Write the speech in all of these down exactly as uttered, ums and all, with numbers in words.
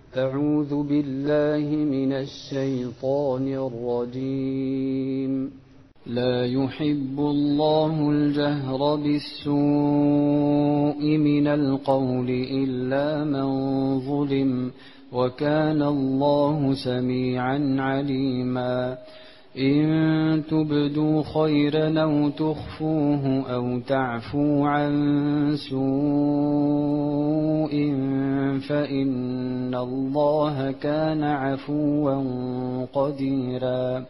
أعوذ بالله من الشيطان الرجيم. لا يحب الله الجهر بالسوء من القول إلا من ظلم، وكان الله سميعا عليما. إن تبدوا خيرا أو تخفوه أو تعفو عن سوء فإن الله كان عفوا قديرا.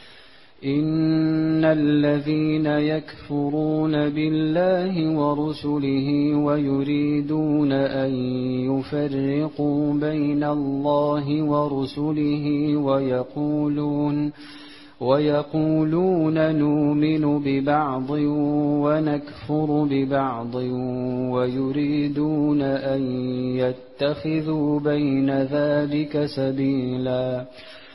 إن الذين يكفرون بالله ورسله ويريدون أن يفرقوا بين الله ورسله ويقولون ويقولون نؤمن ببعض ونكفر ببعض ويريدون أن يتخذوا بين ذلك سبيلا،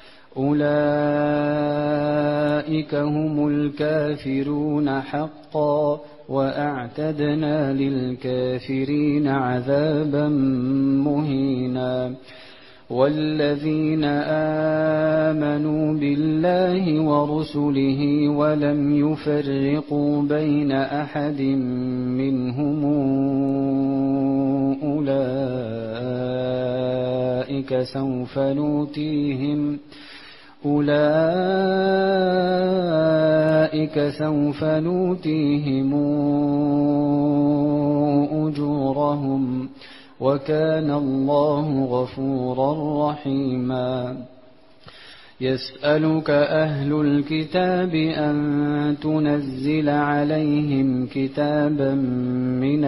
أولئك هم الكافرون حقا، وأعتدنا للكافرين عذابا مهينا. والذين آمنوا بالله ورسله ولم يفرقوا بين أحد منهم أولئك سوف نؤتيهم أولئك سوف نؤتيهم أجورهم، وكان الله غفورا رحيما. يسألك أهل الكتاب أن تنزل عليهم كتابا من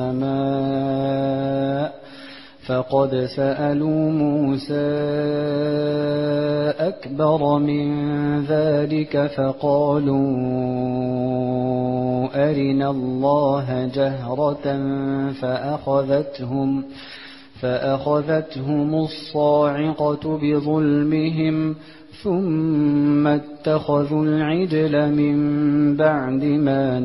السماء، فقد سألوا موسى أكبر من ذلك فقالوا أرنا الله جهرة فأخذتهم فأخذتهم الصاعقة بظلمهم، ثم اتخذوا العجل من بعد ما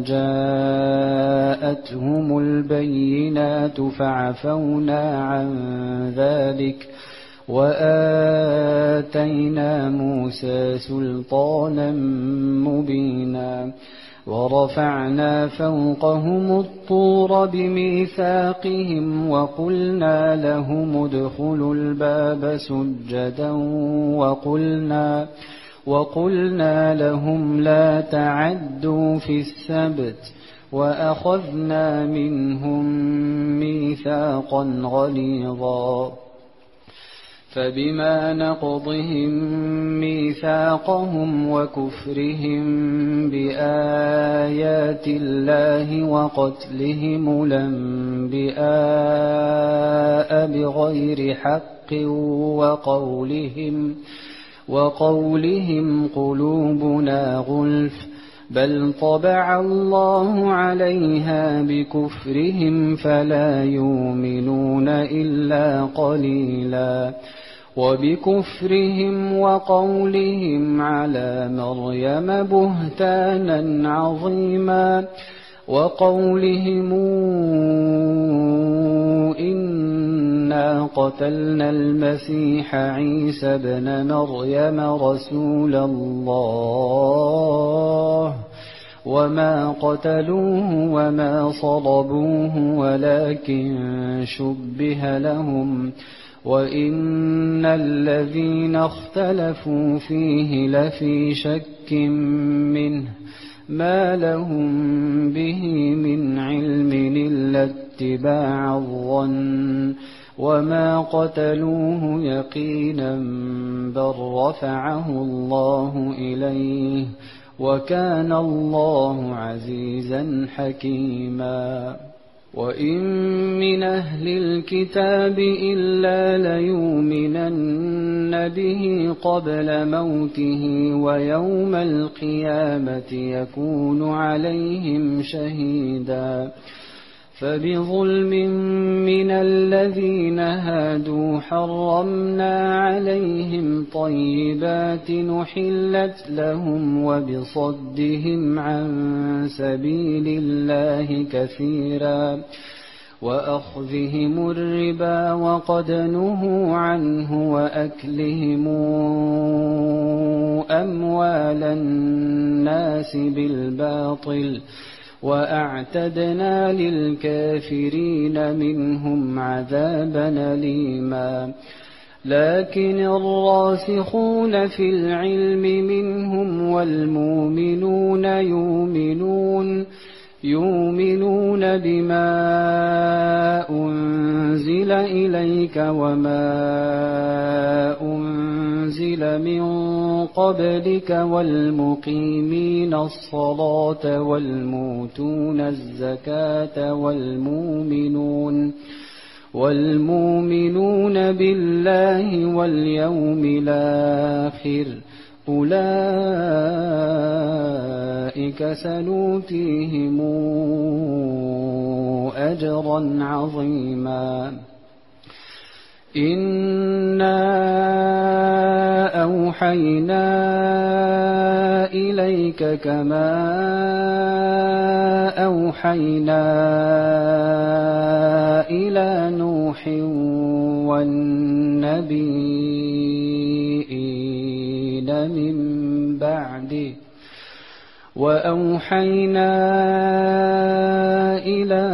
جاءتهم البينات فعفونا عن ذلك وآتينا موسى سلطانا مبينا. ورفعنا فوقهم الطور بميثاقهم وقلنا لهم ادخلوا الباب سجدا وقلنا, وقلنا لهم لا تعدوا في السبت، وأخذنا منهم ميثاقا غليظا. فبما نقضهم ميثاقهم وكفرهم بآيات الله وقتلهم الأنبياء بغير حق وقولهم, وقولهم قلوبنا غلف، بل طبع الله عليها بكفرهم فلا يؤمنون إلا قليلا. وبكفرهم وقولهم على مريم بهتانا عظيما، وقولهم إنا قتلنا المسيح عيسى ابن مريم رسول الله وما قتلوه وما صلبوه ولكن شبه لهم، وإن الذين اختلفوا فيه لفي شك منه، ما لهم به من علم إلا اتباع الظن، وما قتلوه يقينا بل رفعه الله إليه، وكان الله عزيزا حكيما. وإن من أهل الكتاب إلا ليؤمنن به قبل موته ويوم القيامة يكون عليهم شهيدا. فبظلم من الذين هادوا حرمنا عليهم طيبات نحلت لهم وبصدهم عن سبيل الله كثيرا وأخذهم الربا وقد نهوا عنه وأكلهم أموال الناس بالباطل وأعتدنا للكافرين منهم عذابا أليما لكن الراسخون في العلم منهم والمؤمنون يؤمنون يؤمنون بما أنزل إليك وما أنزل من قبلك والمقيمين الصلاة والمؤتون الزكاة والمؤمنون والمؤمنون بالله واليوم الآخر أولئك سنؤتيهم أجرا عظيما إنا أوحينا إليك كما أوحينا إلى نوح والنبيين من بعده وأوحينا إلى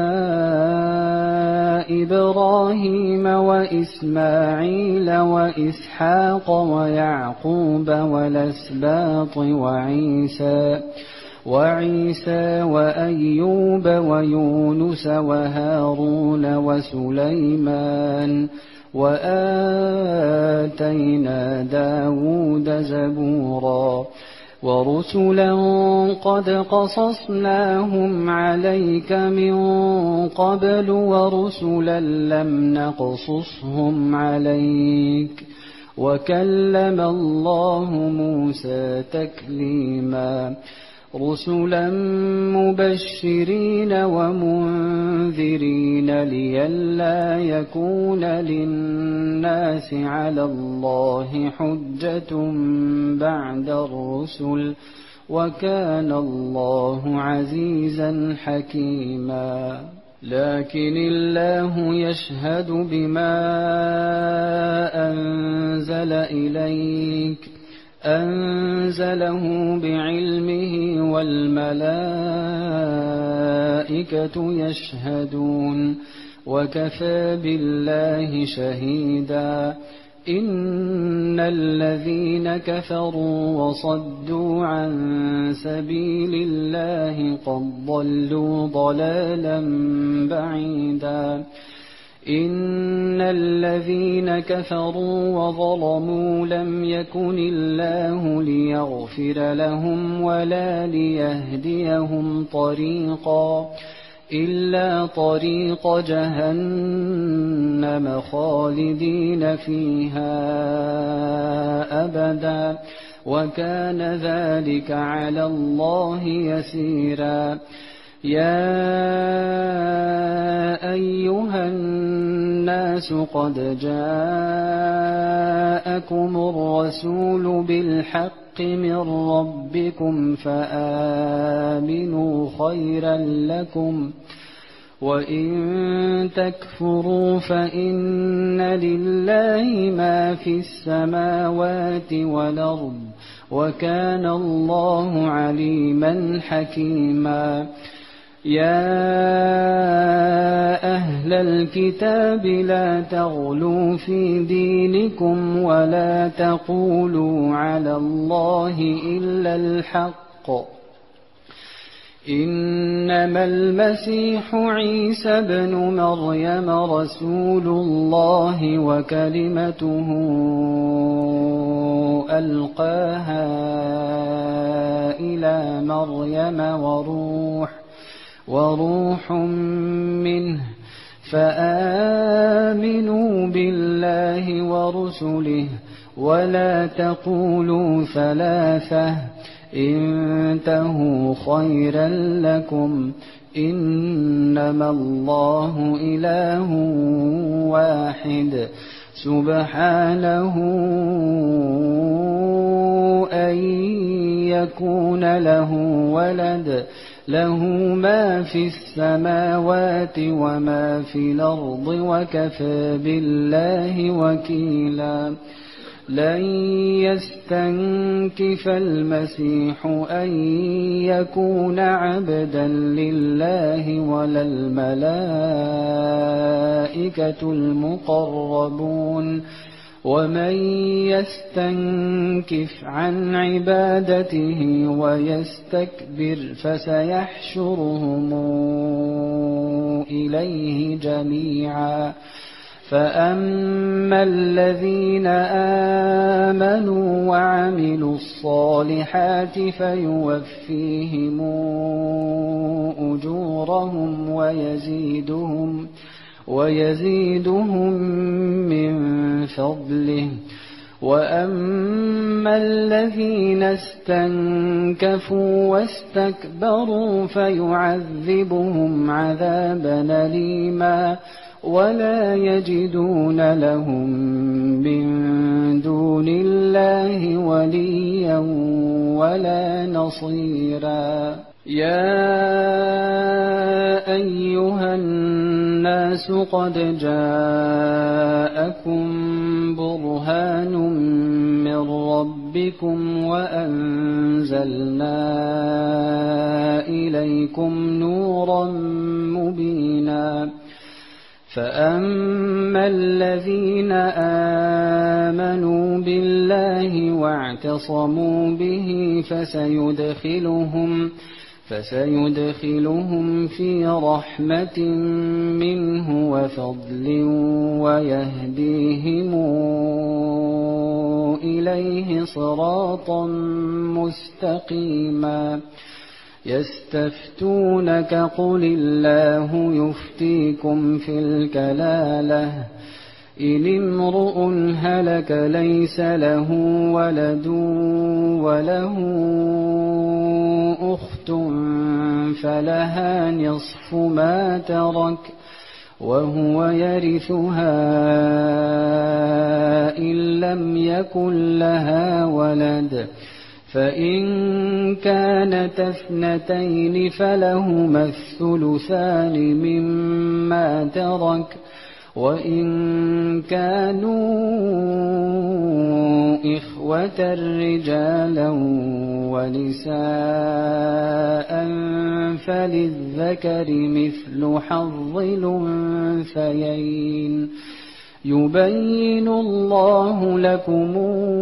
إبراهيم وإسماعيل وإسحاق ويعقوب والأسباط وعيسى وعيسى وأيوب ويونس وهارون وسليمان وآتينا داود زبورا ورسلا قد قصصناهم عليك من قبل ورسلا لم نقصصهم عليك وكلم الله موسى تكليما رسلا مبشرين ومنذرين لئلا يكون للناس على الله حجة بعد الرسل وكان الله عزيزا حكيما لكن الله يشهد بما أنزل إليك أنزله بعلمه والملائكة يشهدون وكفى بالله شهيدا إن الذين كفروا وصدوا عن سبيل الله قد ضلوا ضلالا بعيدا إن الذين كفروا وظلموا لم يكن الله ليغفر لهم ولا ليهديهم طريقا إلا طريق جهنم خالدين فيها أبدا وكان ذلك على الله يسيرا يا أيها الناس قد جاءكم الرسول بالحق من ربكم فآمنوا خيرا لكم وإن تكفروا فإن لله ما في السماوات والأرض وكان الله عليما حكيما يا أهل الكتاب لا تغلوا في دينكم ولا تقولوا على الله إلا الحق إنما المسيح عيسى بن مريم رسول الله وكلمته ألقاها إلى مريم وروح وروح منه فآمنوا بالله ورسله ولا تقولوا ثلاثة انتهوا خيرا لكم إنما الله إله واحد سبحانه أن يكون له ولد له ما في السماوات وما في الأرض وكفى بالله وكيلا لن يستنكف المسيح أن يكون عبدا لله ولا الملائكة المقربون ومن يستنكف عن عبادته ويستكبر فسيحشرهم إليه جميعا فأما الذين آمنوا وعملوا الصالحات فيوفيهم أجورهم ويزيدهم ويزيدهم من فضله وأما الذين استنكفوا واستكبروا فيعذبهم عذابا أليما ولا يجدون لهم من دون الله وليا ولا نصيرا يا أيها الناس قد جاءكم برهان من ربكم وأنزلنا إليكم نورا مبينا فأما الذين آمنوا بالله واعتصموا به فسيدخلهم فسيدخلهم في رحمة منه وفضل ويهديهم إليه صراطا مستقيما يستفتونك قل الله يفتيكم في الكلالة إن امرؤ هلك ليس له ولد وله أخت فلها نصف ما ترك وهو يرثها إن لم يكن لها ولد فإن كانت اثنتين فلهما الثلثان مما ترك وإن كانوا إخوة رجالا ونساء فللذكر مثل حظ الأنثيين يبين الله لكم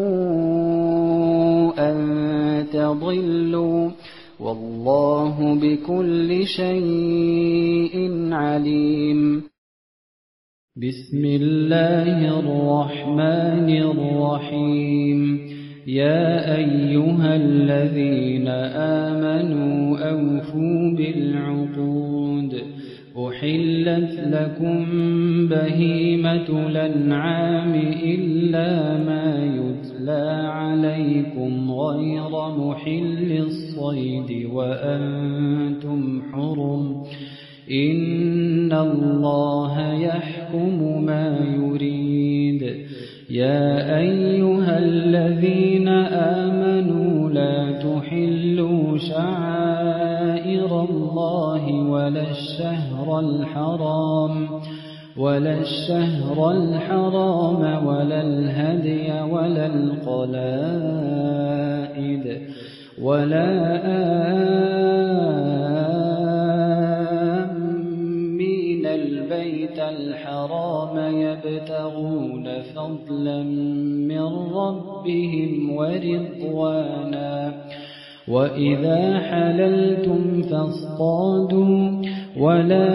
أن تضلوا والله بكل شيء عليم بسم الله الرحمن الرحيم يا أيها الذين آمنوا أوفوا بالعقود أحلت لكم بهيمة الأنعام إلا ما يتلى عليكم غير محل الصيد وأنتم حرم إن الله يحكم ما يريد يا أيها الذين آمنوا لا تحلوا شعائر الله ولا الشهر الحرام ولا الشهر الحرام ولا الهدي ولا القلائد ولا آمين البيت الحرام يبتغون فضلا من ربهم ورضوانا وإذا حللتم فاصطادوا ولا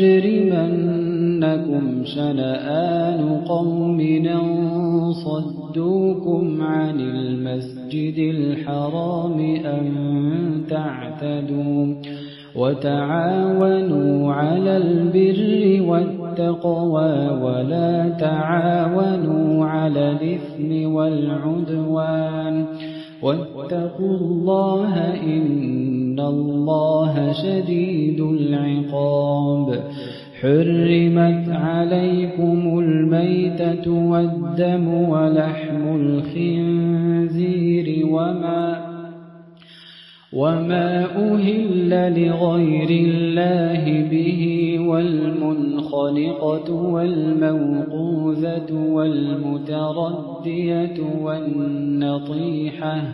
يجرمنكم شنآن قوم أن صدوكم عن المسجد الحرام أن تعتدوا وتعاونوا على البر والتقوى ولا تعاونوا على الإثم والعدوان واتقوا الله إن الله شديد العقاب حرمت عليكم الميتة والدم ولحم الخنزير وما وما أهل لغير الله به والمنخلقة والموقوذة والمتردية والنطيحة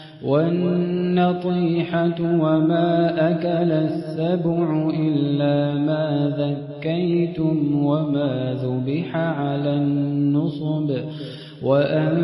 والنطيحة وما أكل السبع إلا ما ذكيتم وما ذبح على النصب وأن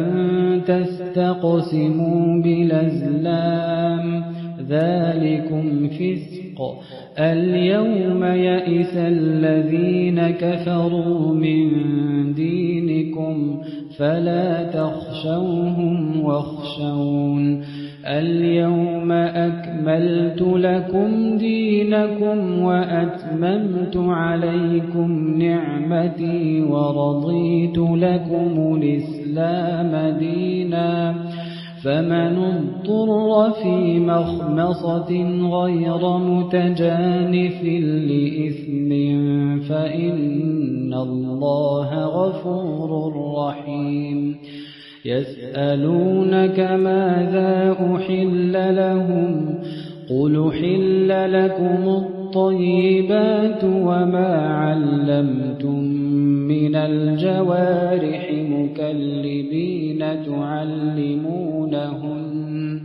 تستقسموا بالأزلام ذلكم فسق. اليوم يئس الذين كفروا من دينكم فلا تخشوهم واخشون. اليوم أكملت لكم دينكم وأتممت عليكم نعمتي ورضيت لكم الإسلام دينا. فمن اضطر في مخمصة غير متجانف لإثم فإن الله غفور رحيم. يسألونك ماذا أحل لهم قل أحل لكم الطيبات وما علمتم من الجوارح مكلبين تعلمونهن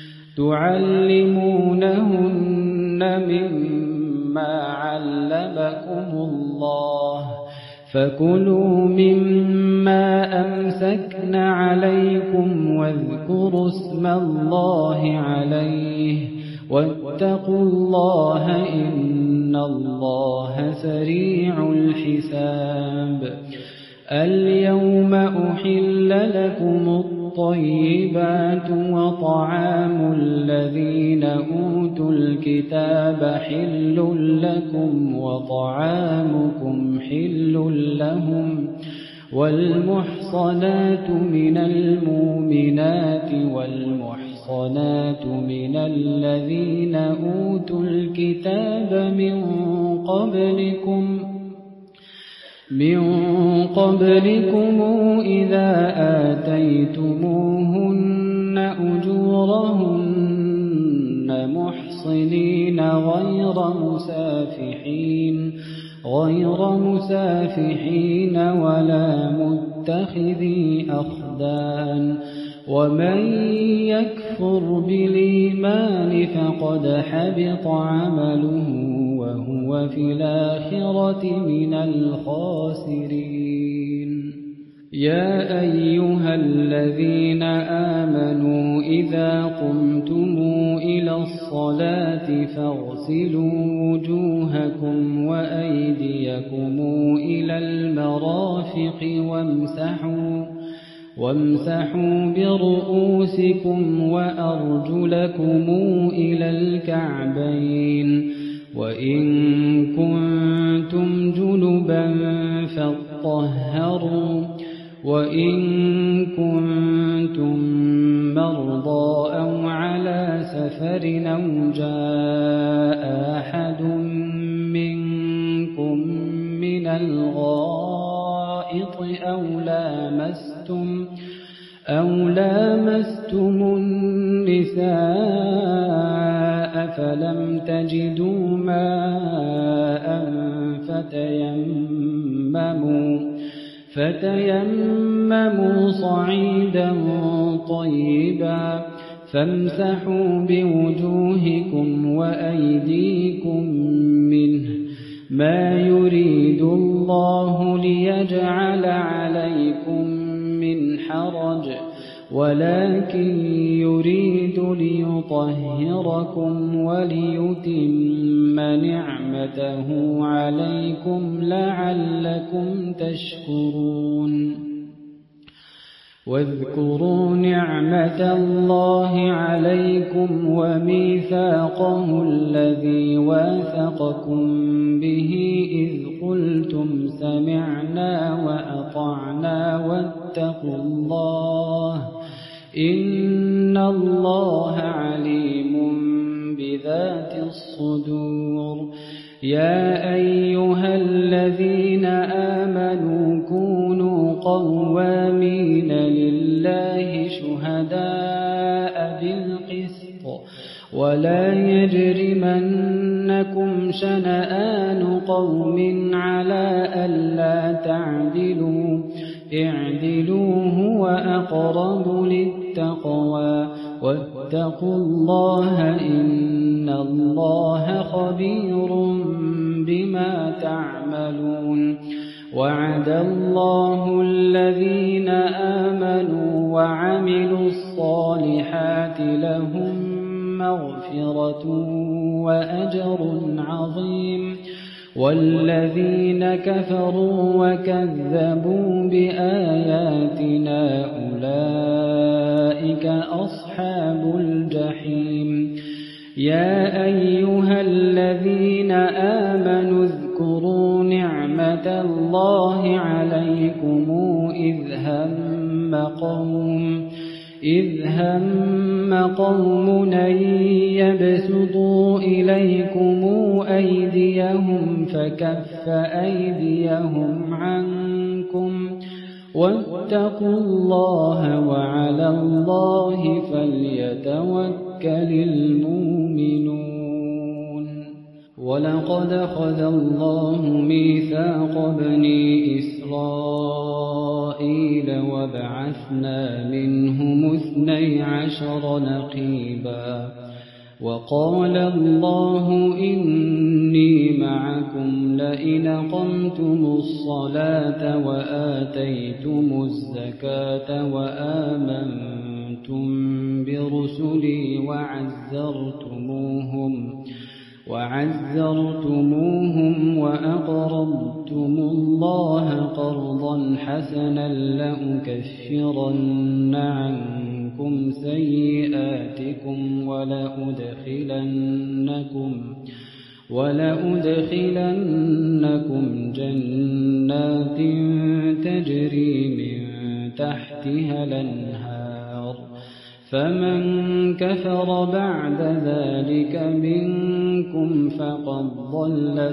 تعلمونهن مما علمكم الله فكلوا مما أمسكن عليكم واذكروا اسم الله عليه واتقوا الله إن الله سريع الحساب. اليوم أحل لكم الطيبات وطعام الذين أوتوا الكتاب حل لكم وطعامكم حل لهم والمحصنات من المؤمنات والمحصنات من الذين أوتوا الكتاب من قبلكم من قبلكم إذا آتيتموهن أجورهن محصنين غير مسافحين غير مسافحين ولا متخذي أخدان. ومن يكفر بالإيمان فقد حبط عمله وهو في الآخرة من الخاسرين. يا أيها الذين آمنوا إذا قمتم إلى الصلاة فاغسلوا وجوهكم وأيديكم إلى المرافق وامسحوا وامسحوا برؤوسكم وأرجلكم إلى الكعبين وإن كنتم جنبا فاطهروا وإن كنتم مرضى أو على سفر أو جاء أحد منكم من الغائط أو لامستم أو لامستم النساء فلم تجدوا ماء فتيمموا فتيمموا صعيدا طيبا فامسحوا بوجوهكم وأيديكم منه ما يريد الله ليجعل عليكم من حرج ولكن يريد ليطهركم وليتم نعمته عليكم لعلكم تشكرون. واذكروا نعمة الله عليكم وميثاقه الذي واثقكم به إذ قلتم سمعنا وأطعنا واتقوا الله إن الله عليم بذات الصدور. يا أيها الذين آمنوا كونوا قوامين لله شهداء بالقسط ولا يجرمنكم شنآن قوم على ألا تعدلوا اعدلوا هو أقرب للتقوى واتقوا الله إن الله خبير بما تعملون وعد الله الذين آمنوا وعملوا الصالحات لهم مغفرة وأجر عظيم والذين كفروا وكذبوا بآياتنا أولئك أصحاب الجحيم يا أيها الذين آمنوا اذكروا نعمة الله عليكم إذ هم قوم إذ هم قوم أن يبسطوا إليكم أيديهم فكف أيديهم عنكم واتقوا الله وعلى الله فليتوكل المؤمنون ولقد أخذ الله ميثاق بني إسرائيل وبعثنا منهم اثني عشر نقيبا وقال الله إني معكم لئن أقمتم الصلاة وآتيتم الزكاة وآمنتم برسلي وعزرتموهم وعزرتموهم وأقرضتم الله قرضا حسنا لأكفرن عنكم سيئاتكم ولأدخلنكم ولأدخلنكم جنات تجري من تحتها الأنهار فمن كفر بعد ذلك منكم فقد ضل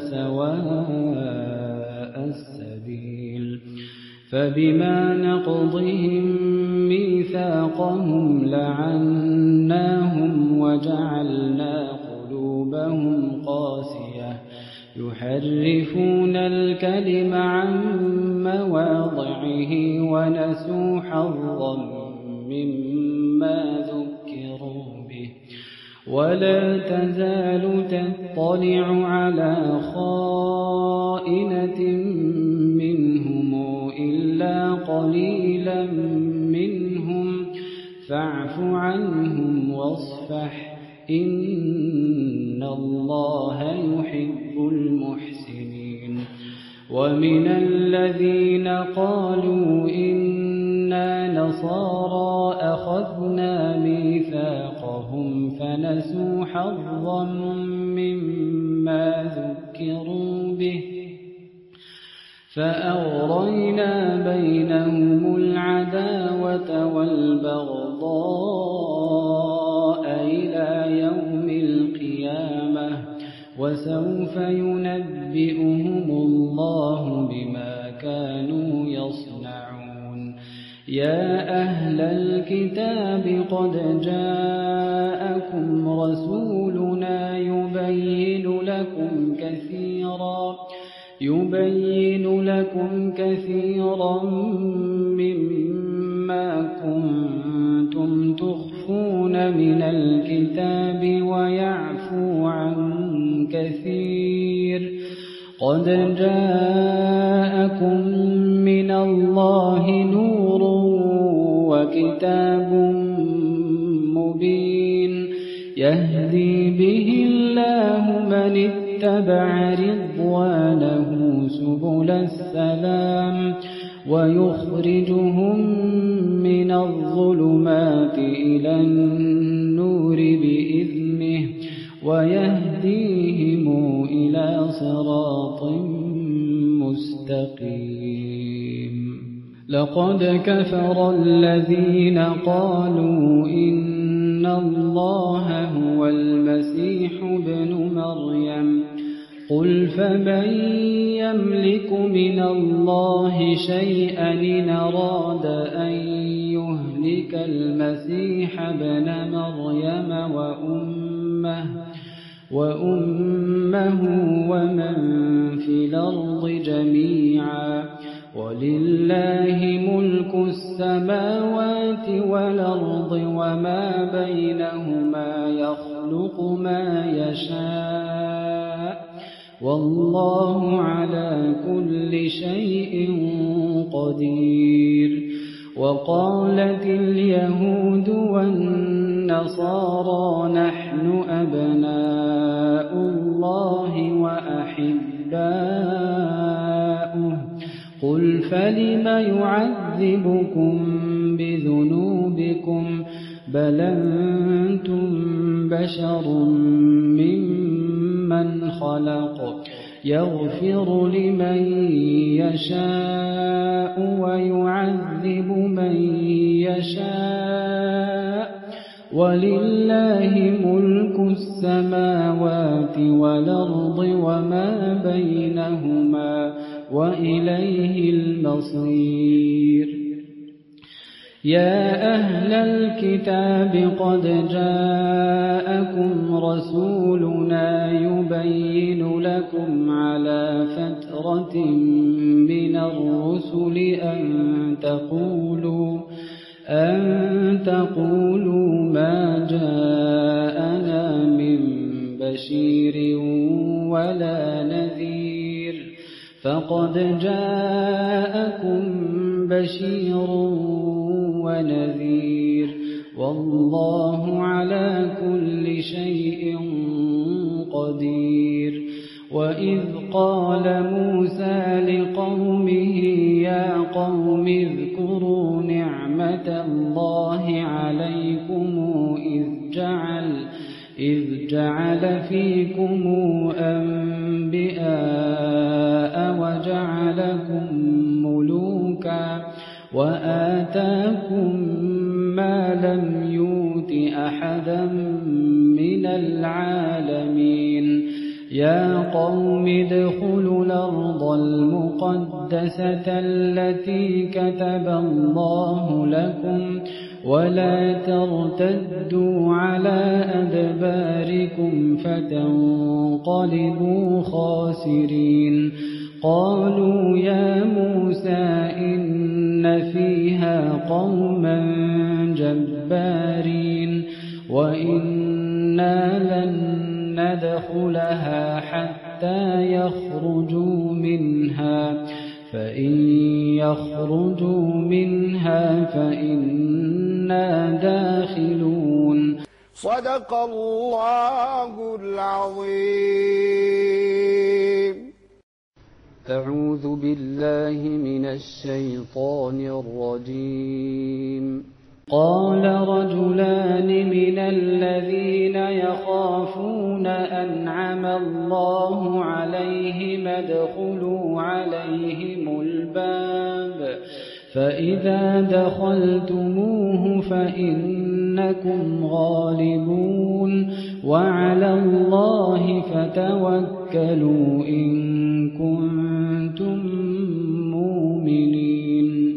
سواء السبيل فبما نقضهم ميثاقهم لعناهم وجعلنا قلوبهم قاسية يحرفون الكلم عن مواضعه ونسوا حظا مما ذكروا به ولا تزال تطلع على خائنة منهم إلا قليلا منهم فاعف عنهم واصفح إن الله يحب المحسنين ومن الذين قالوا إنا نصارى أخذنا ميثاقهم فنسوا حظا مما ذكروا به فأغرينا بينهم العداوة والبغضاء إلى يوم القيامة وسوف ينبئهم الله بما كانوا يصنعون يا أهل الكتاب قد جاءكم رسولنا يبين لكم كثيرا يبين لكم كثيرا مما كنتم تخفون من الكتاب ويعفو عن كثير قد جاءكم من الله نور وكتاب مبين يهدي به الله من اتبع رضوانه سبل السلام ويخرجهم من الظلمات إلى النور بإذنه ويهديهم إلى صراط مستقيم لقد كفر الذين قالوا إن الله هو المسيح ابن مريم قل فمن يملك من الله شيئا إن أراد أن يهلك المسيح ابن مريم وأمه وأمه ومن في الأرض جميعا ولله ملك السماوات والأرض وما بينهما يخلق ما يشاء والله على كل شيء قدير. وقالت اليهود والنصارى نحن أبناء الله وأحباؤه قل فلم يعذبكم بذنوبكم بل أنتم بشر ممن خلق يغفر لمن يشاء ويعذب من يشاء ولله ملك السماوات والأرض وما بينهما وإليه المصير. يا أهل الكتاب قد جاءكم رسولنا يبين لكم على فترة من الرسل أن تقولوا أن تقولوا ما جاءنا من بشير ولا نذير فقد جاءكم بشير ونذير والله على كل شيء قدير. وإذ قال موسى لقومه يا قوم اذكروا نعمة الله عليكم إذ جعل إذ جعل فيكم أنبياء وجعلكم ملوكا وآتاكم ما لم يؤت أحدا من العالمين. يا قوم ادخلوا الأرض المقدسة التي كتب الله لكم ولا ترتدوا على أدباركم فتنقلبوا خاسرين. قالوا يا موسى إن فيها قوما جبارين وإنا لن ندخلها حتى يخرجوا منها فإن يخرجوا منها فإنا داخلون. صدق الله العظيم. أعوذ بالله من الشيطان الرجيم. قال رجلان من الذين يخافون أنعم الله عليهم ادخلوا عليهم الباب فإذا دخلتموه فإنكم غالبون وعلى الله فتوكلوا إن كنتم مؤمنين.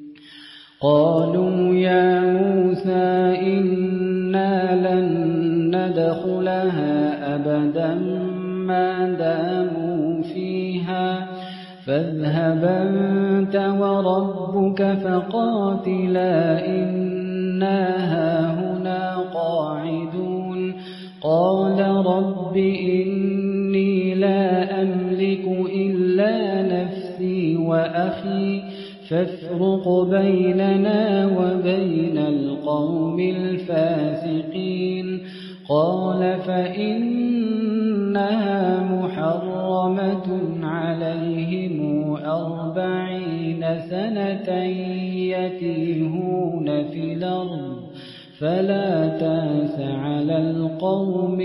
قالوا يا موسى إنا لن ندخلها أبدا ما داموا فيها فاذهب أنت وربك فقاتلا إنا هاهنا قاعدون. قال رب إني لا أملك إلا نفسي وأخي فافرق بيننا وبين القوم الفاسقين. قال فإنها محرمة عليهم أربعين سنة يتيهون في الأرض فلا تأس على القوم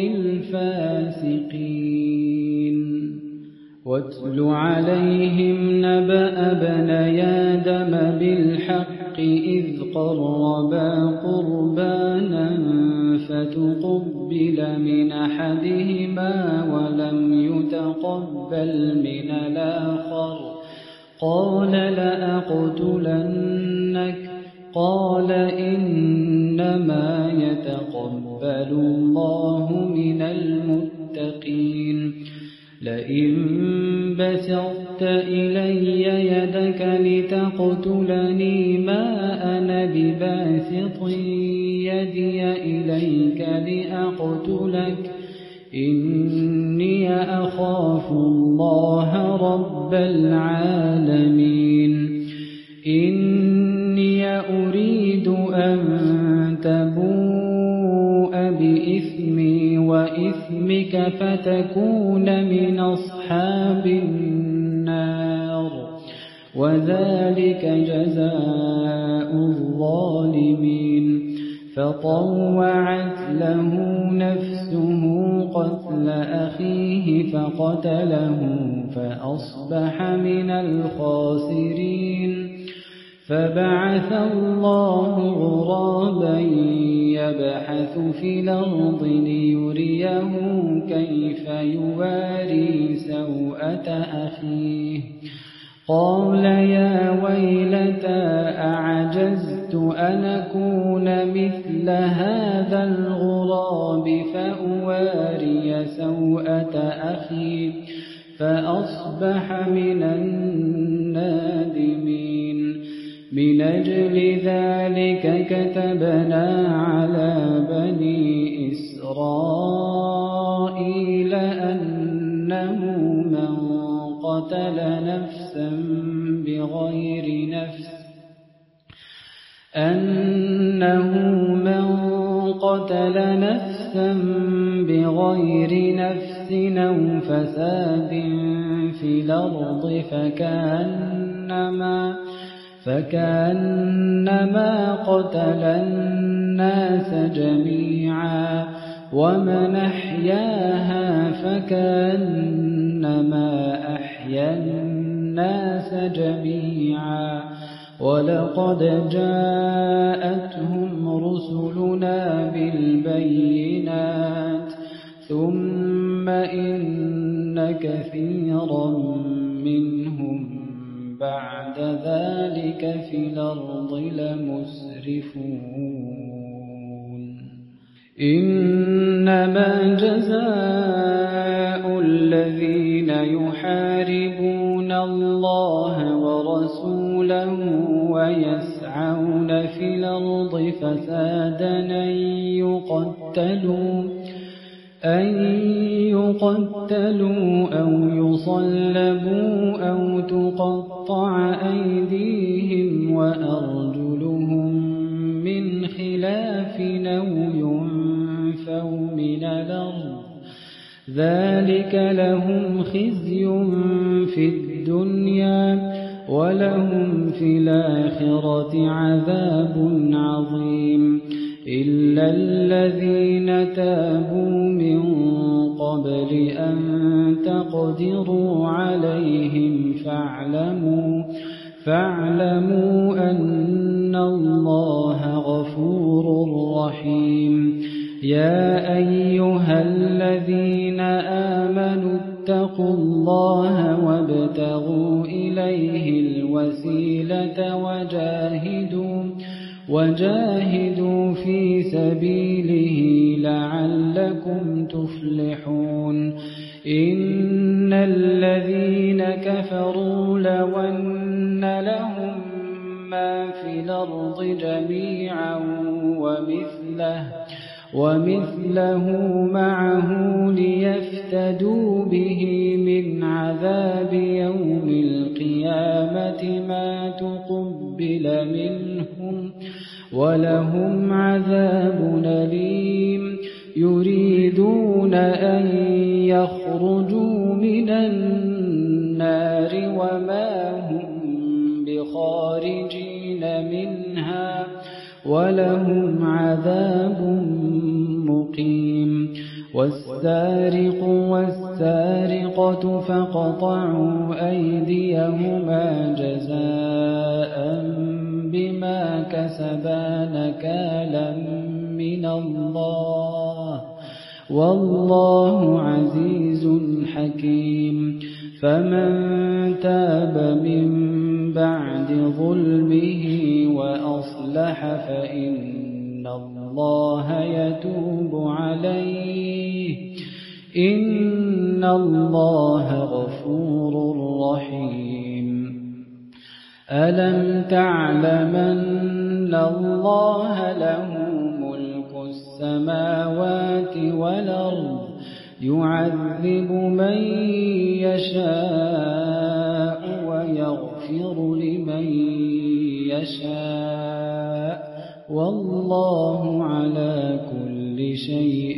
الفاسقين. واتل عليهم نبأ ابني آدم بالحق إذ قربا قربانا فتقبل من أحدهما ولم يتقبل من الآخر قال لأقتلنك قال إنما يتقبل الله من المتقين. لئن بسطت إلي يدك لتقتلني ما أنا بباسط يدي إليك لأقتلك إني أخاف الله رب العالمين إني أريد أن تبوء بإثمي وإثمك فتكون من أصحاب النار وذلك جزاء الظالمين فطوعت له نفسه قتل أخيه فقتله فأصبح من الخاسرين فبعث الله غرابا يبحث في الأرض ليريه كيف يواري سوءة أخيه قال يا ويلتى أعجزت أن أكون مثل هذا الغراب فأواري سوءة أخي فأصبح من النادمين من أجل ذلك كتبنا على بني إسرائيل أنه من قتل نفسا بغير نفس أنه من قتل نفسا بغير نفس أو فساد في الأرض فكأنما فكأنما قتل الناس جميعا ومن أحياها فكأنما أحيا الناس جميعا ولقد جاءتهم رسلنا بالبينات ثم إن كثيرا منهم بعد ذلك في الأرض لمسرفون إنما جزاء الذين يحاربون الله ورسوله ويسعون في الأرض فسادا أن يقتلوا أن يقتلوا أو يصلبوا أو تقطع أيديهم وأرجلهم من خلاف أو ينفوا من الأرض ذلك لهم خزي في الدنيا ولهم في الآخرة عذاب عظيم إلا الذين تابوا من قبل أن تقدروا عليهم فاعلموا فاعلموا أن الله غفور رحيم يا أيها الذين آمنوا اتقوا الله وابتغوا إليه الوسيلة وجاهدوا وجاهدوا في سبيله لعلكم تفلحون إن الذين كفروا لو أن لهم ما في الأرض جميعا ومثله ومثله معه ليفتدوا به من عذاب يوم القيامة ما تقبل منهم ولهم عذاب أليم يريدون أن يخرجوا من النار وما هم بخارجين منها ولهم عذاب مقيم والسارق والسارقة فقطعوا أيديهما جزاء بما كسبا نكالا من الله والله عزيز حكيم فمن تاب من بعد ظلمه وأصلح فإن الله يتوب عليه إن إِنَّ اللَّهَ غَفُورٌ رَّحِيمٌ أَلَمْ تَعْلَمْ أَنَّ اللَّهَ لَهُ مُلْكُ السَّمَاوَاتِ وَالْأَرْضِ يُعَذِّبُ مَن يَشَاءُ وَيَغْفِرُ لِمَن يَشَاءُ وَاللَّهُ عَلَى كُلِّ شَيْءٍ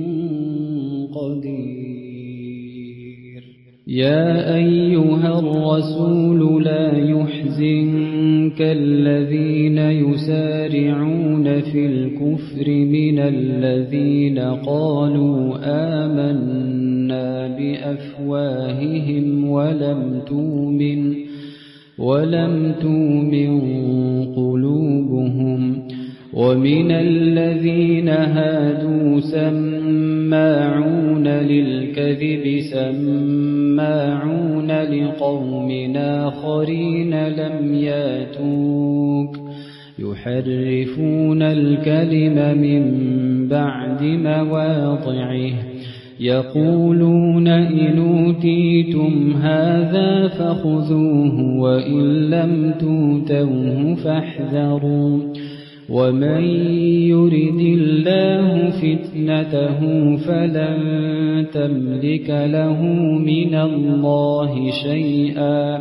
قدير. يا أيها الرسول لا يحزنك الذين يسارعون في الكفر من الذين قالوا آمنا بأفواههم ولم تؤمن ولم تؤمن قلوبهم ومن الذين هادوا سماعون للكذب سماعون لقوم آخرين لم ياتوك يحرفون الكلم من بعد مواضعه يقولون إن أوتيتم هذا فخذوه وإن لم تؤتوه فاحذروا ومن يرد الله فتنته فلن تملك له من الله شيئا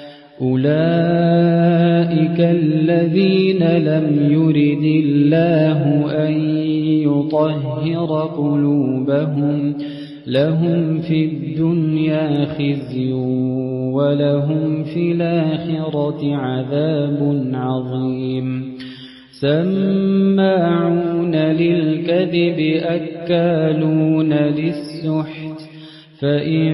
أولئك الذين لم يرد الله أن يطهر قلوبهم لهم في الدنيا خزي ولهم في الآخرة عذاب عظيم سماعون للكذب أكالون للسحت فإن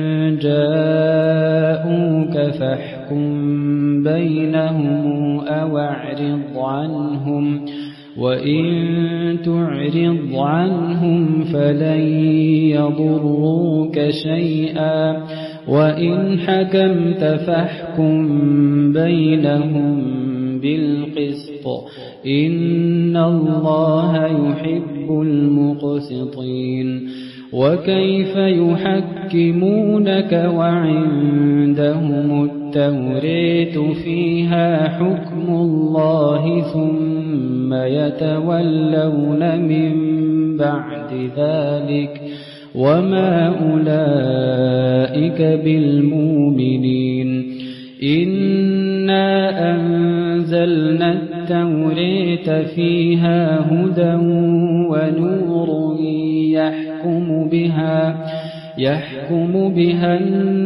جاءوك فاحكم بينهم أو أعرض عنهم وإن تعرض عنهم فلن يضروك شيئا وإن حكمت فاحكم بينهم بالقسط إن الله يحب المقسطين وكيف يحكمونك وعندهم التوراة فيها حكم الله ثم يتولون من بعد ذلك وما أولئك بالمؤمنين إنا أنزلنا التوراة فيها هدى ونور يحكم بها يحكم بها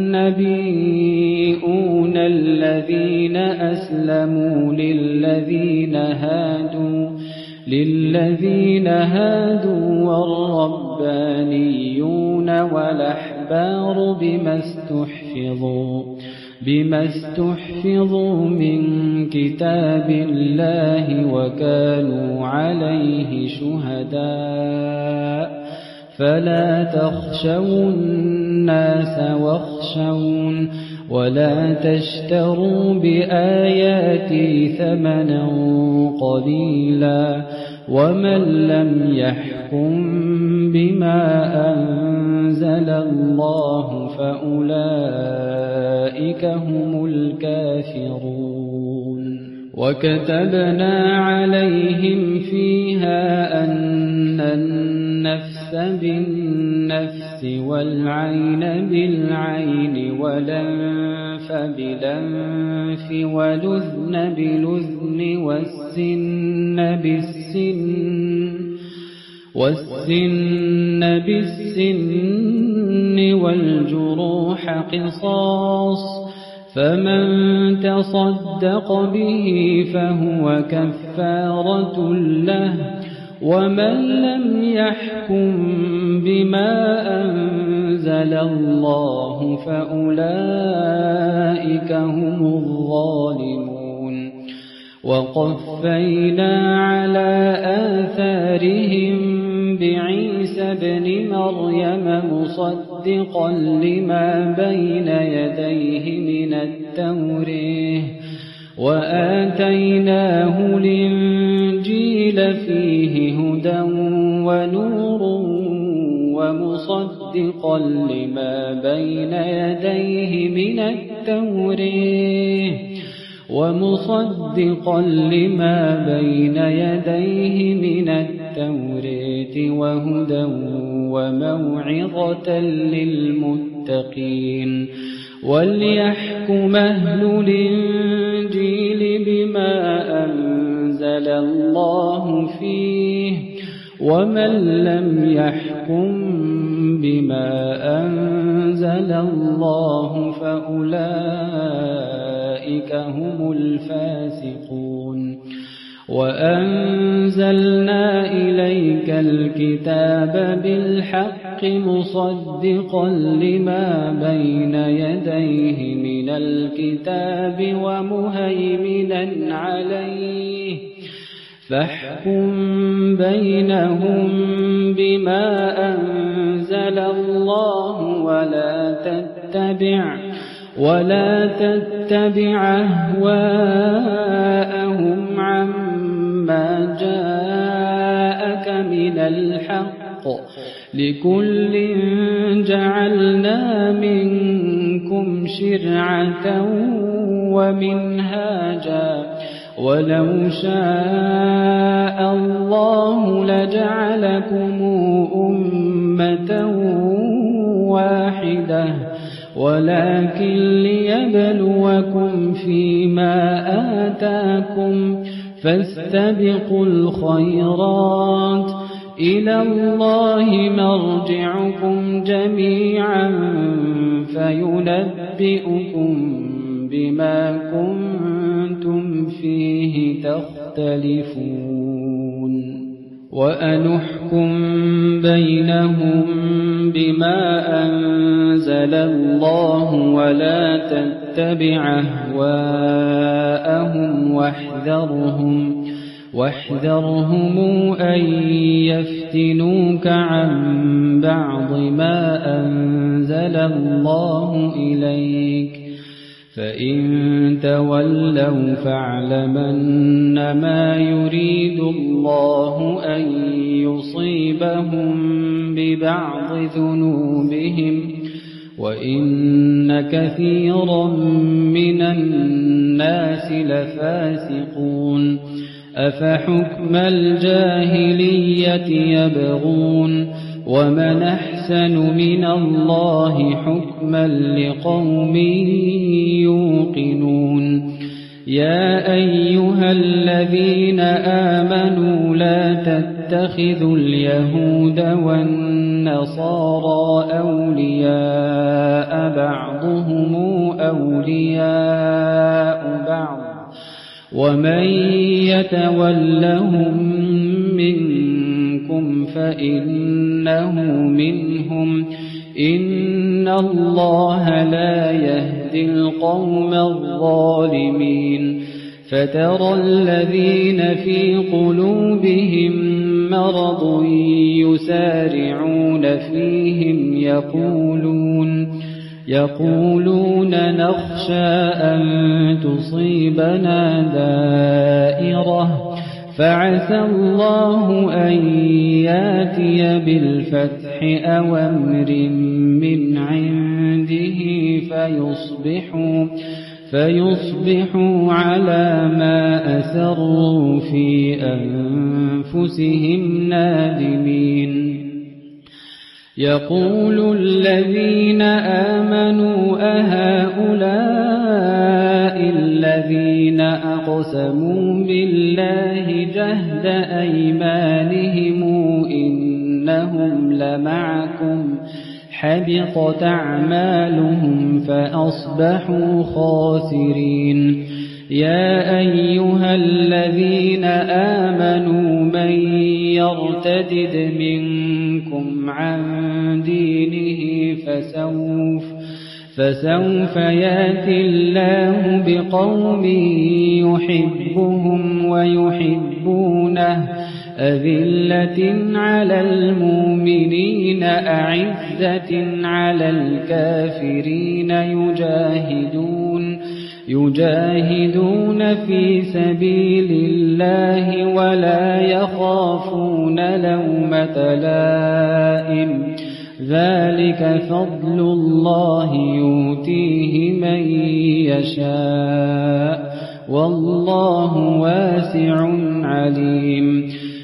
النبيون الذين أسلموا للذين هادوا للذين هادوا والربانيون والأحبار بما استحفظوا بما استحفظوا من كتاب الله وكانوا عليه شهداء فلا تخشوا الناس واخشون ولا تشتروا بآياتي ثمنا قليلا ومن لم يحكم بما أنزل الله فأولئك هم الكافرون وكتبنا عليهم فيها أن النفس بالنفس والعين بالعين والأنف بالأنف والأذن بالأذن والسن بالسن والسن بالسن والجروح قصاص فمن تصدق به فهو كفارة له ومن لم يحكم بما أنزل الله فأولئك هم الظالمون وقفينا على آثارهم بعيسى ابن مريم مصدقا لما بين يديه من التوراة وآتيناه الإنجيل فيه هدى ونور ومصدقا مصدقا لما بين يديه من التوراة ومصدقا لما بين يديه من التوراة وهدى وموعظة للمتقين وليحكم أهل الإنجيل بما أنزل الله فيه ومن لم يحكم بما أنزل الله فأولئك هم الفاسقون وأنزلنا إليك الكتاب بالحق مصدقا لما بين يديه من الكتاب ومهيمنا عليه فاحكم بينهم بما أنزل الله ولا تتبع ولا تتبع أهواءهم عما جاءك من الحق لكل جعلنا منكم شرعة ومنهاجا ولو شاء الله لجعلكم أمة واحدة ولكن ليبلوكم فيما آتاكم فاستبقوا الخيرات إلى الله مرجعكم جميعا فينبئكم بما كنتم فيه تختلفون وأنحكم بينهم بما أنزل الله ولا تتبع أهواءهم واحذرهم واحذرهم أن يفتنوك عن بعض ما أنزل الله إليك فإن تولوا فاعلمن ما يريد الله أن يصيبهم ببعض ذنوبهم وإن كثيرا من الناس لفاسقون أفحكم الجاهلية يبغون ومن أحسن من الله حكما لقوم يوقنون يا أيها الذين آمنوا لا تتخذوا اليهود والنصارى أولياء بعضهم أولياء بعض ومن يتولهم منكم فإنه منهم إن الله لا يهدي القوم الظالمين فترى الذين في قلوبهم مرض يسارعون فيهم يقولون يقولون نخشى أن تصيبنا دائرة فعسى الله أن ياتي بالفتح أو أمر من عنده فيصبحوا فيصبحوا على ما أسروا في أنفسهم نادمين يقول الذين آمنوا أهؤلاء الذين أقسموا بالله جهد أيمانهم إنهم لمعكم حبطت أعمالهم فأصبحوا خاسرين يا أيها الذين آمنوا من يرتدد منكم عن دينه فسوف فسوف يأتي الله بقوم يحبهم ويحبونه أذلة على المؤمنين أعزة على الكافرين يجاهدون يجاهدون في سبيل الله ولا يخافون لومة لائم ذلك فضل الله يؤتيه من يشاء والله واسع عليم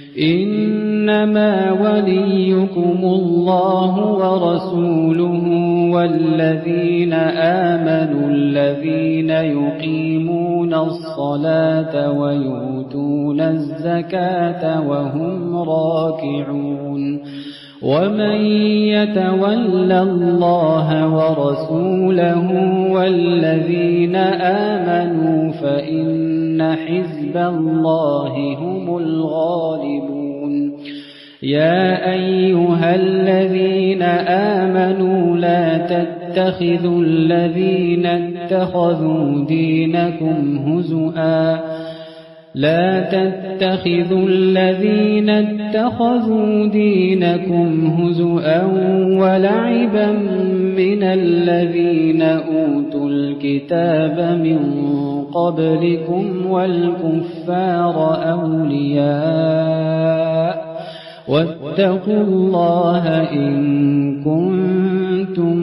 إنما وليكم الله ورسوله والذين آمنوا الذين يقيمون الصلاة ويؤتون الزكاة وهم راكعون ومن يتول الله ورسوله والذين آمنوا فإن حزب الله هم الغالبون يا أيها الذين آمنوا لا تتخذوا الذين اتخذوا دينكم هزؤا لا تتخذوا الذين اتخذوا دينكم هزؤا ولعبا من الذين أوتوا الكتاب من قبلكم والكفار أولياء واتقوا الله إن كنتم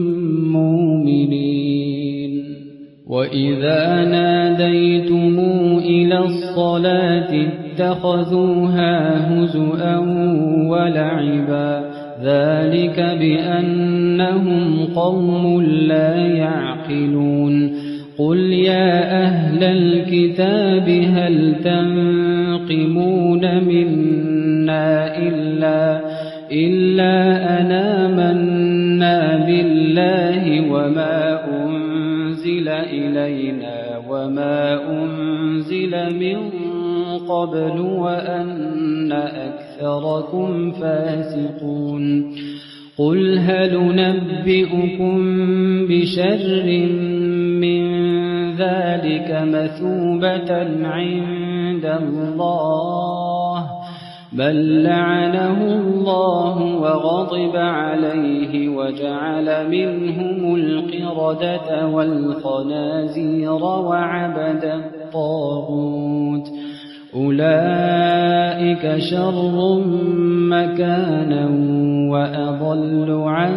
مؤمنين وإذا ناديتم إلى الصلاة اتخذوها هزؤا ولعبا ذلك بأنهم قوم لا يعقلون قل يا أهل الكتاب هل تنقمون منا إلا, إلا أن آمنا بالله وما أنزل إلينا وما أنزل من قبل وأن أكثركم فاسقون قل هل ننبئكم بشر من ذلك مثوبة عند الله بل لعنه الله وغضب عليه وجعل منهم القردة والخنازير وعبد الطاغوت أولئك شر مكانا وأضل عن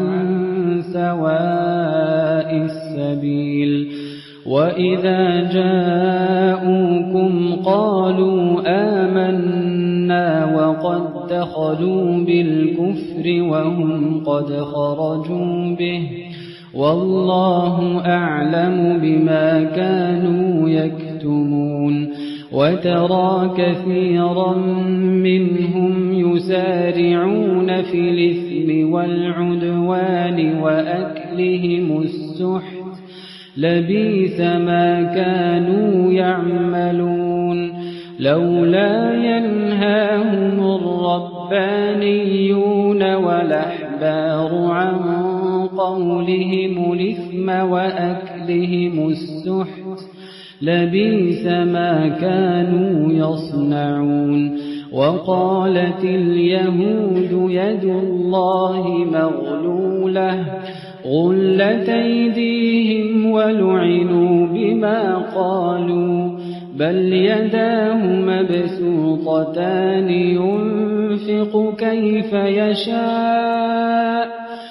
سواء السبيل وإذا جاءوكم قالوا آمنا وقد دخلوا بالكفر وهم قد خرجوا به والله أعلم بما كانوا يكتمون وترى كثيرا منهم يسارعون في الإثم والعدوان وأكلهم السحت لبئس ما كانوا يعملون لولا ينهاهم الربانيون والأحبار عن قولهم الإثم وأكلهم السحت لبئس ما كانوا يصنعون وقالت اليهود يد الله مغلولة غلت أيديهم ولعنوا بما قالوا بل يداه مبسوطتان ينفق كيف يشاء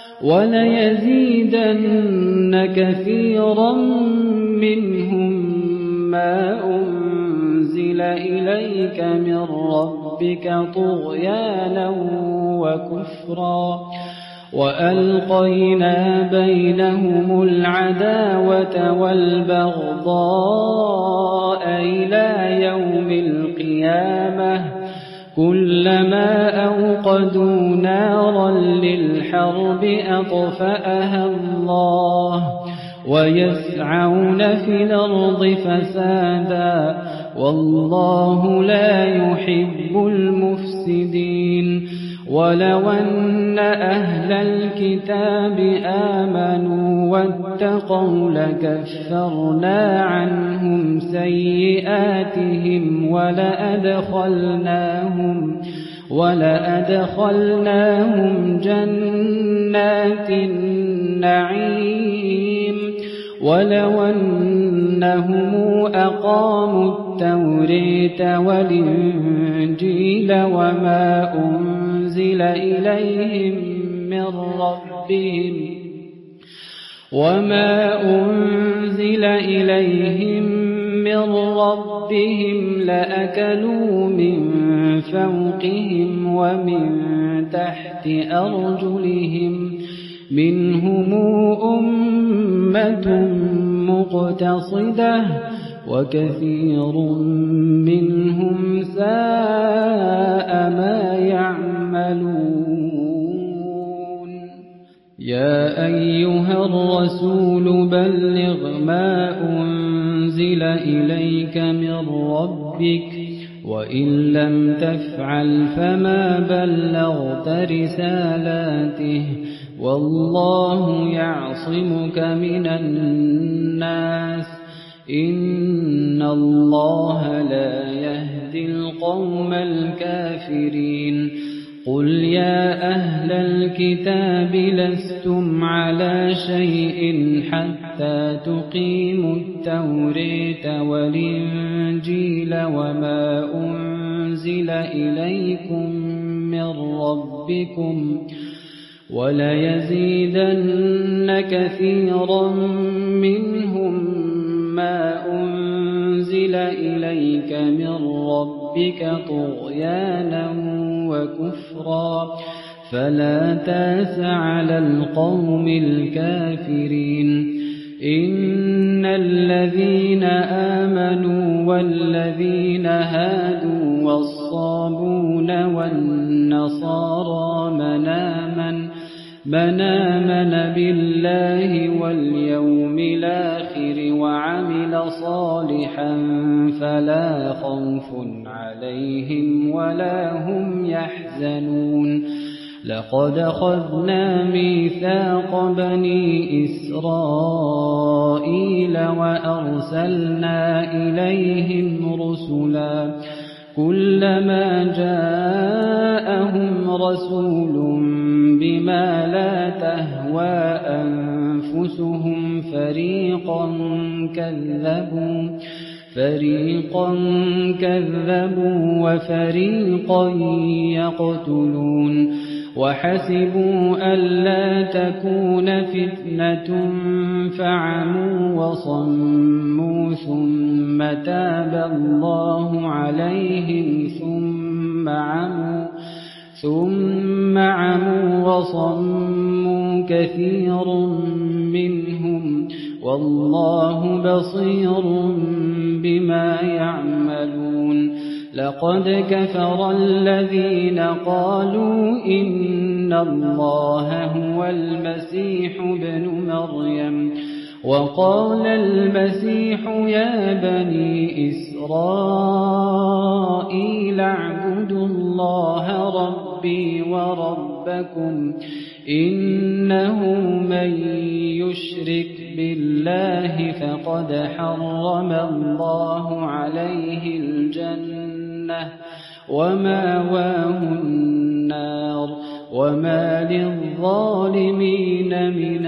وليزيدن كثيرا منهم ما أنزل إليك من ربك طغيانا وكفرا وألقينا بينهم العداوة والبغضاء إلى يوم القيامة كلما أوقدوا نارا للحرب أطفأها الله ويسعون في الأرض فسادا والله لا يحب المفسدين ولو أن أهل الكتاب آمنوا واتقوا لكفرنا عنهم سيئاتهم ولأدخلناهم ولأدخلناهم جنات النعيم ولو أنهم أقاموا التوراة والإنجيل وما أنزل إليهم من ربهم وما أنزل إليهم من ربهم لأكلوا من فوقهم ومن تحت أرجلهم منهم أمة مقتصدة وكثير منهم ساء ما يعملون. يا أيها الرسول بلغ ما أنزل إليك من ربك وإن لم تفعل فما بلغت رسالاته والله يعصمك من الناس إن الله لا يهدي القوم الكافرين. قل يا أهل الكتاب لستم على شيء حتى تقيموا التوراة والإنجيل وما أنزل إليكم من ربكم وليزيدن كثيرا منهم ما أنزل إليك من ربك طغيانا وكفرا فلا تاس على القوم الكافرين. إن الذين آمنوا والذين هادوا والصابون والنصارى من آمن من آمن بالله واليوم الآخر وعمل صالحا فلا خوف عليهم ولا هم يحزنون. لقد أخذنا ميثاق بني إسرائيل وأرسلنا إليهم رسلا كلما جاءهم رسول بما لا تهوى أنفسهم فريقا كذبوا فريقا كذبوا وفريقا يقتلون. وحسبوا ألا تكون فتنة فعموا وصموا ثم تاب الله عليهم ثم عموا ثم عموا وصموا كثير منهم والله بصير بما يعملون. لقد كفر الذين قالوا إن الله هو المسيح ابن مريم وقال المسيح يا بني إسرائيل اعبدوا الله ربي وربكم إنه من يشرك بالله فقد حرم الله عليه الجنة وماواه النار وما للظالمين من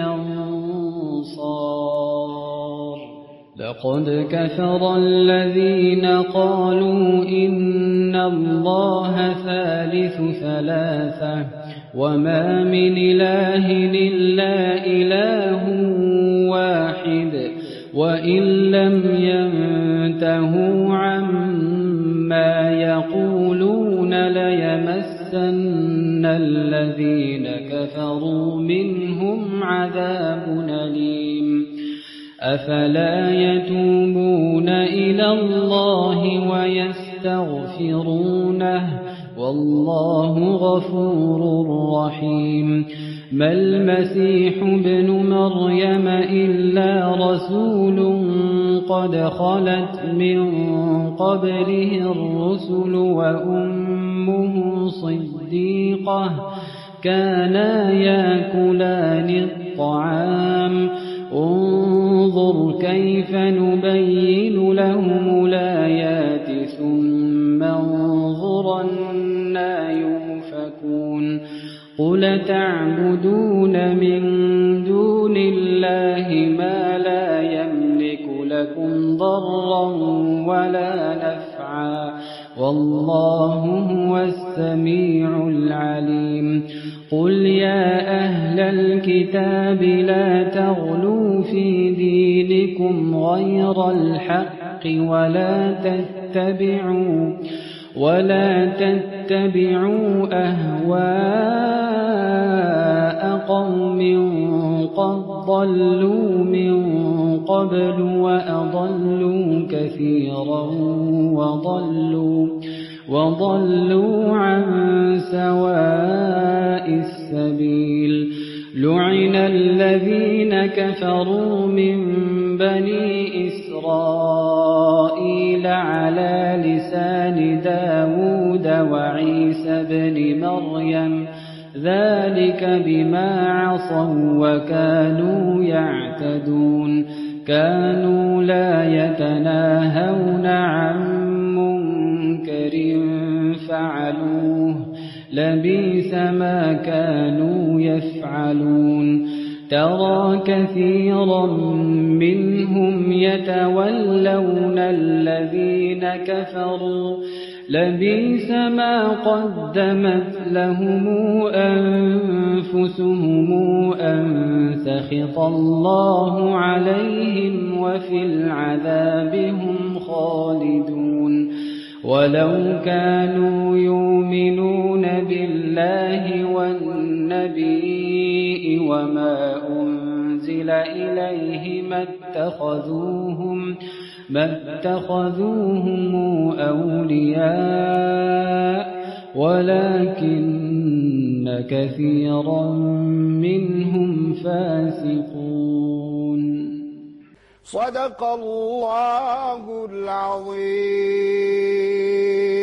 أنصار. لقد كفر الذين قالوا إن الله ثالث ثلاثة وما من إله إلا إله واحد وإن لم ينتهوا عما يقولون ليمسن الذين كفروا منهم عذاب أليم. أفلا يتوبون إلى الله ويستغفرونه والله غفور رحيم. ما المسيح ابن مريم إلا رسول قد خلت من قبله الرسل وأمه صديقة كانا يأكلان الطعام انظر كيف نبين لهم الآيات ثم انظر أنى يؤفكون. قل تعبدون من دون الله ما لا يملك لكم ضرا ولا نفعا والله هو السميع العليم قل يا أهل الكتاب لا تغلوا في دينكم غير الحق ولا تتبعوا ولا تتبعوا أهواء قوم قد ضلوا من قبل وأضلوا كثيرا وضلوا وضلوا عن سواء السبيل لعن الذين كفروا من بني إسرائيل على لسان داود وعيسى بن مريم ذلك بما عصوا وكانوا يعتدون كانوا لا يتناهون عن منكر فعلوه لبئس ما كانوا يفعلون ترى كثيرا منهم يتولون الذين كفروا لبئس ما قدمت لهم أنفسهم أن سخط الله عليهم وفي العذاب هم خالدون ولو كانوا يؤمنون بالله والنبي وما أنزل إليه ما اتخذوهم ما اتخذوهم أولياء ولكن كثيرا منهم فاسقون صدق الله العظيم.